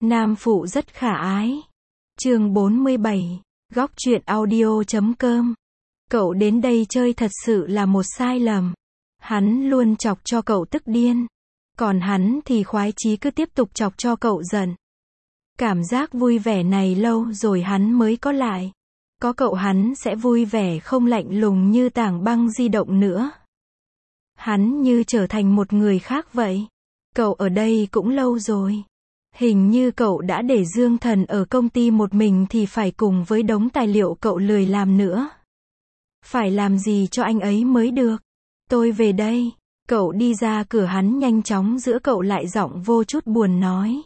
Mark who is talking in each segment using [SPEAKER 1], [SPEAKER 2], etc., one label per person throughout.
[SPEAKER 1] Nam phụ rất khả ái. Chương 47. Góc truyện audio.com. Cậu đến đây chơi thật sự là một sai lầm. Hắn luôn chọc cho cậu tức điên. Còn hắn thì khoái chí cứ tiếp tục chọc cho cậu giận. Cảm giác vui vẻ này lâu rồi hắn mới có lại. Có cậu hắn sẽ vui vẻ không lạnh lùng như tảng băng di động nữa. Hắn như trở thành một người khác vậy. Cậu ở đây cũng lâu rồi. Hình như cậu đã để Dương Thần ở công ty một mình thì phải cùng với đống tài liệu cậu lười làm nữa. Phải làm gì cho anh ấy mới được. Tôi về đây. Cậu đi ra cửa, hắn nhanh chóng giữa cậu lại giọng vô chút buồn nói.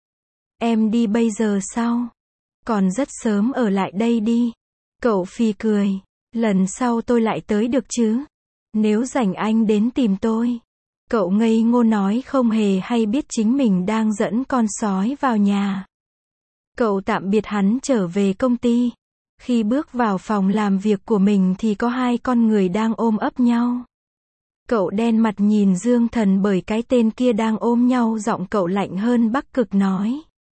[SPEAKER 1] Em đi bây giờ sao? Còn rất sớm, ở lại đây đi. Cậu phì cười. Lần sau tôi lại tới được chứ? Nếu rảnh anh đến tìm tôi. Cậu ngây ngô nói không hề hay biết chính mình đang dẫn con sói vào nhà. Cậu tạm biệt hắn trở về công ty. Khi bước vào phòng làm việc của mình thì có hai con người đang ôm ấp nhau. Cậu đen mặt nhìn Dương Thần bởi cái tên kia đang ôm nhau, giọng cậu lạnh hơn Bắc Cực nói.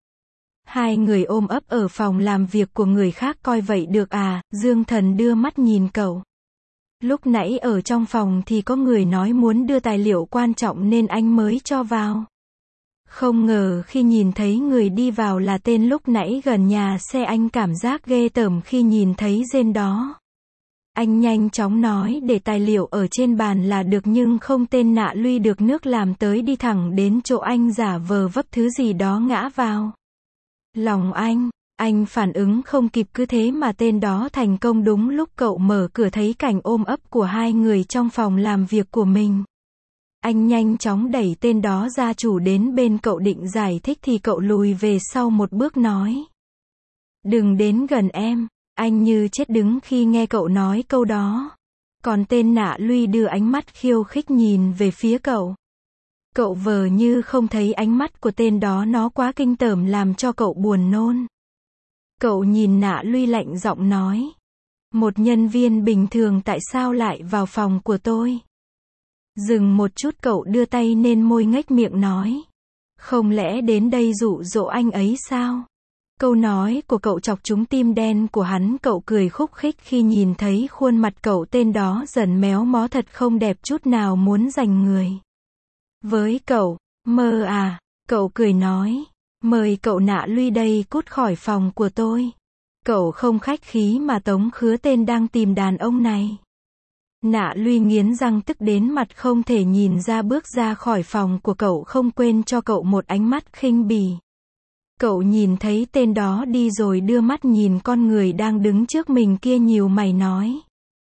[SPEAKER 1] Hai người ôm ấp ở phòng làm việc của người khác coi vậy được à? Dương Thần đưa mắt nhìn cậu. Lúc nãy ở trong phòng thì có người nói muốn đưa tài liệu quan trọng nên anh mới cho vào. Không ngờ khi nhìn thấy người đi vào là tên lúc nãy gần nhà xe, anh cảm giác ghê tởm khi nhìn thấy tên đó. Anh nhanh chóng nói để tài liệu ở trên bàn là được, nhưng không tên Nạ Luy được nước làm tới, đi thẳng đến chỗ anh giả vờ vấp thứ gì đó ngã vào. Lòng anh phản ứng không kịp, cứ thế mà tên đó thành công. Đúng lúc cậu mở cửa thấy cảnh ôm ấp của hai người trong phòng làm việc của mình. Anh nhanh chóng đẩy tên đó ra, chủ đến bên cậu định giải thích thì cậu lùi về sau một bước nói. Đừng đến gần em. Anh như chết đứng khi nghe cậu nói câu đó. Còn tên Nạ Luy đưa ánh mắt khiêu khích nhìn về phía cậu. Cậu vờ như không thấy ánh mắt của tên đó, nó quá kinh tởm làm cho cậu buồn nôn. Cậu nhìn Nạ Luy lạnh giọng nói. Một nhân viên bình thường tại sao lại vào phòng của tôi? Dừng một chút, cậu đưa tay lên môi nhếch miệng nói. Không lẽ đến đây dụ dỗ anh ấy sao? Câu nói của cậu chọc trúng tim đen của hắn. Cậu cười khúc khích khi nhìn thấy khuôn mặt cậu. Tên đó dần méo mó thật không đẹp chút nào, muốn giành người với cậu. Mơ à? Cậu cười nói. Mời cậu Nạ Luy đây cút khỏi phòng của tôi. Cậu không khách khí mà tống khứ tên đang tìm đàn ông này. Nạ Luy nghiến răng tức đến mặt không thể nhìn ra, bước ra khỏi phòng của cậu, không quên cho cậu một ánh mắt khinh bỉ. Cậu nhìn thấy tên đó đi rồi đưa mắt nhìn con người đang đứng trước mình kia, nhíu mày nói.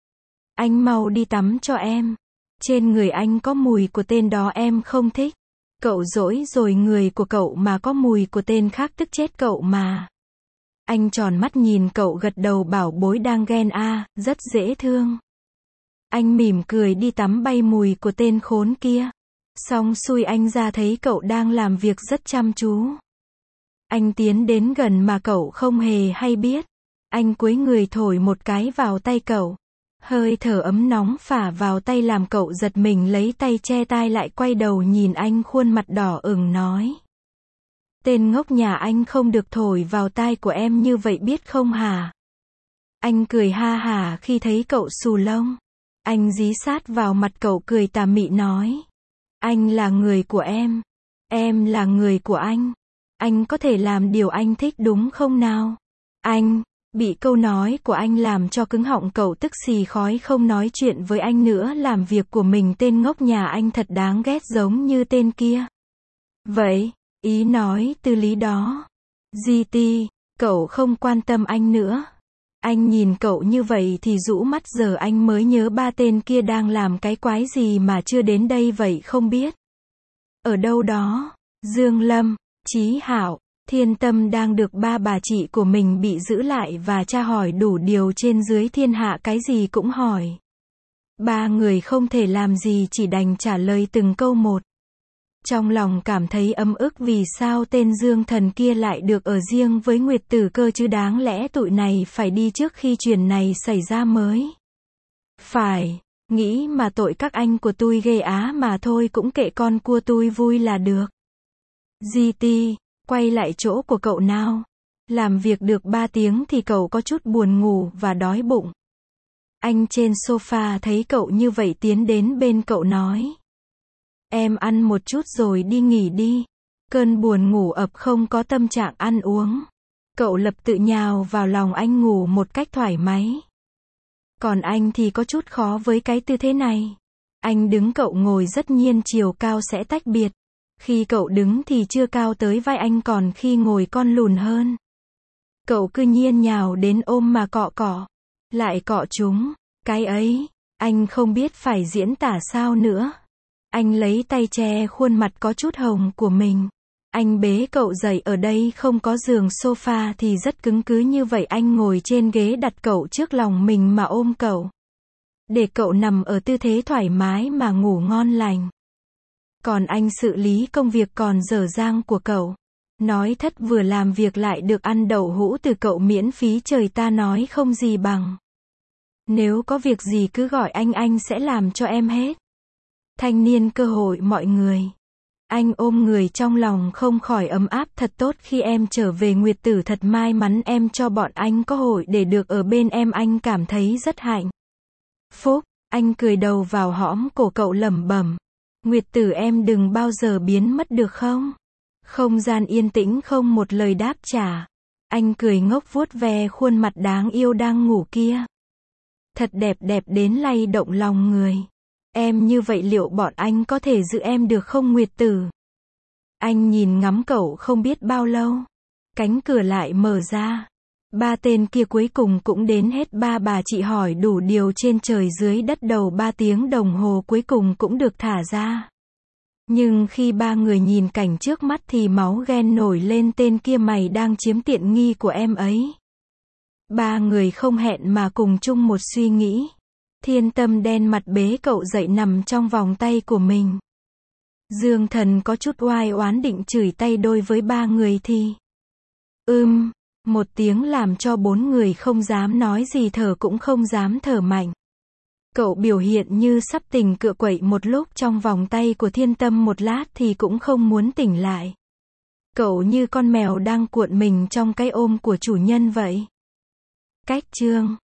[SPEAKER 1] Anh mau đi tắm cho em. Trên người anh có mùi của tên đó em không thích. Cậu dỗi rồi, người của cậu mà có mùi của tên khác tức chết cậu mà. Anh tròn mắt nhìn cậu gật đầu bảo bối đang ghen à, rất dễ thương. Anh mỉm cười đi tắm bay mùi của tên khốn kia. Xong xuôi anh ra thấy cậu đang làm việc rất chăm chú. Anh tiến đến gần mà cậu không hề hay biết. Anh cúi người thổi một cái vào tay cậu. Hơi thở ấm nóng phả vào tay làm cậu giật mình, lấy tay che tai lại, quay đầu nhìn anh, khuôn mặt đỏ ửng nói. Tên ngốc nhà anh không được thổi vào tai của em như vậy biết không hả? Anh cười ha hả khi thấy cậu xù lông. Anh dí sát vào mặt cậu cười tà mị nói. Anh là người của em là người của anh. Anh có thể làm điều anh thích đúng không nào? Anh bị câu nói của anh làm cho cứng họng, cậu tức xì khói không nói chuyện với anh nữa, làm việc của mình. Tên ngốc nhà anh thật đáng ghét, giống như tên kia. Vậy, ý nói từ lý đó. GT, cậu không quan tâm anh nữa. Anh nhìn cậu như vậy thì rũ mắt, giờ anh mới nhớ ba tên kia đang làm cái quái gì mà chưa đến đây vậy không biết. Ở đâu đó, Dương Lâm, Chí Hạo, Thiên Tâm đang được ba bà chị của mình bị giữ lại và tra hỏi đủ điều, trên dưới thiên hạ cái gì cũng hỏi. Ba người không thể làm gì, chỉ đành trả lời từng câu một. Trong lòng cảm thấy ấm ức, vì sao tên Dương Thần kia lại được ở riêng với Nguyệt Tử cơ chứ, đáng lẽ tụi này phải đi trước khi chuyện này xảy ra mới. Phải, nghĩ mà tội các anh của tôi ghê á, mà thôi cũng kệ, con cua tôi vui là được. GT, Quay lại chỗ của cậu nào. Làm việc được 3 tiếng thì cậu có chút buồn ngủ và đói bụng. Anh trên sofa thấy cậu như vậy tiến đến bên cậu nói. Em ăn một chút rồi đi nghỉ đi. Cơn buồn ngủ ập không có tâm trạng ăn uống. Cậu lập tự nhào vào lòng anh ngủ một cách thoải mái. Còn anh thì có chút khó với cái tư thế này. Anh đứng cậu ngồi rất nhiên chiều cao sẽ tách biệt. Khi cậu đứng thì chưa cao tới vai anh còn khi ngồi con lùn hơn. Cậu cứ nhiên nhào đến ôm mà cọ. Lại cọ chúng. Cái ấy, anh không biết phải diễn tả sao nữa. Anh lấy tay che khuôn mặt có chút hồng của mình. Anh bế cậu dậy ở đây không có giường sofa thì rất cứng cứ như vậy anh ngồi trên ghế đặt cậu trước lòng mình mà ôm cậu. Để cậu nằm ở tư thế thoải mái mà ngủ ngon lành. Còn anh xử lý công việc còn dở dang của cậu. Nói thất vừa làm việc lại được ăn đậu hũ từ cậu miễn phí trời ta nói không gì bằng. Nếu có việc gì cứ gọi anh sẽ làm cho em hết. Thanh niên cơ hội mọi người. Anh ôm người trong lòng không khỏi ấm áp thật tốt khi em trở về Nguyệt Tử thật may mắn em cho bọn anh có hội để được ở bên em anh cảm thấy rất hạnh phúc. Anh cười đầu vào hõm cổ cậu lẩm bẩm. Nguyệt Tử em đừng bao giờ biến mất được không? Không gian yên tĩnh không một lời đáp trả. Anh cười ngốc vuốt ve khuôn mặt đáng yêu đang ngủ kia. Thật đẹp đến lay động lòng người. Em như vậy liệu bọn anh có thể giữ em được không Nguyệt Tử? Anh nhìn ngắm cậu không biết bao lâu. Cánh cửa lại mở ra. 3 tên kia cuối cùng cũng đến hết. Ba bà chị hỏi đủ điều trên trời dưới đất đầu 3 tiếng đồng hồ cuối cùng cũng được thả ra. Nhưng khi 3 người nhìn cảnh trước mắt thì máu ghen nổi lên tên kia mày đang chiếm tiện nghi của em ấy. 3 người không hẹn mà cùng chung một suy nghĩ. Thiên Tâm đen mặt bế cậu dậy nằm trong vòng tay của mình. Dương Thần có chút oai oán định chửi tay đôi với 3 người thì. Một tiếng làm cho 4 người không dám nói gì thở cũng không dám thở mạnh. Cậu biểu hiện như sắp tỉnh cựa quậy một lúc trong vòng tay của Thiên Tâm một lát thì cũng không muốn tỉnh lại. Cậu như con mèo đang cuộn mình trong cái ôm của chủ nhân vậy. Cách chương